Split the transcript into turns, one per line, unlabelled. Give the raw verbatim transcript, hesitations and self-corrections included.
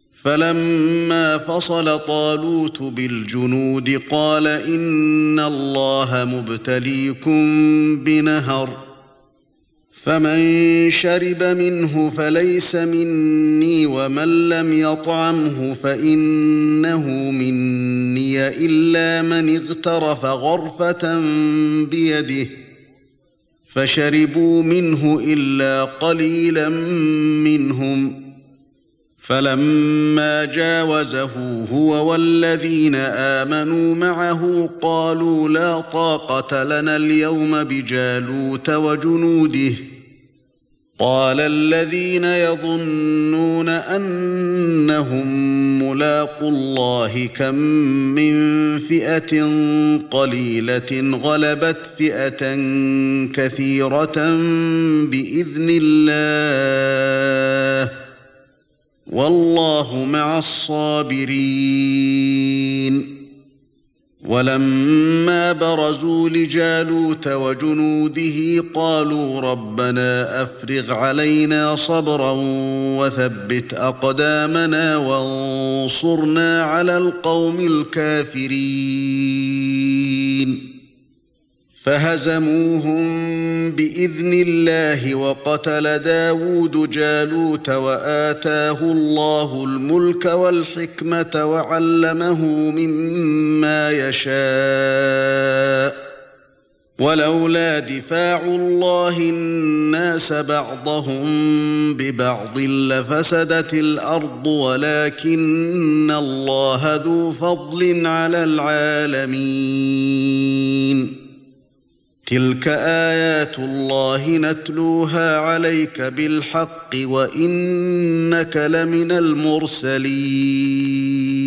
فلما فصل طالوت بالجنود قال إن الله مبتليكم بنهر فمن شرب منه فليس مني ومن لم يطعمه فإنه مني إلا من اغترف غرفة بيده فشربوا منه إلا قليلا منهم فلما جاوزه هو والذين آمنوا معه قالوا لا طاقة لنا اليوم بجالوت وجنوده قال الذين يظنون أنهم ملاقو الله كم من فئة قليلة غلبت فئة كثيرة بإذن الله والله مع الصابرين ولما برزوا لجالوت وجنوده قالوا ربنا أفرغ علينا صبرا وثبت أقدامنا وانصرنا على القوم الكافرين فهزموهم بإذن الله وقتل داود جالوت وآتاه الله الملك والحكمة وعلمه مما يشاء ولولا دفاع الله الناس بعضهم ببعض لفسدت الأرض ولكن الله ذو فضل على العالمين تلك آيات الله نتلوها عليك بالحق وإنك لمن المرسلين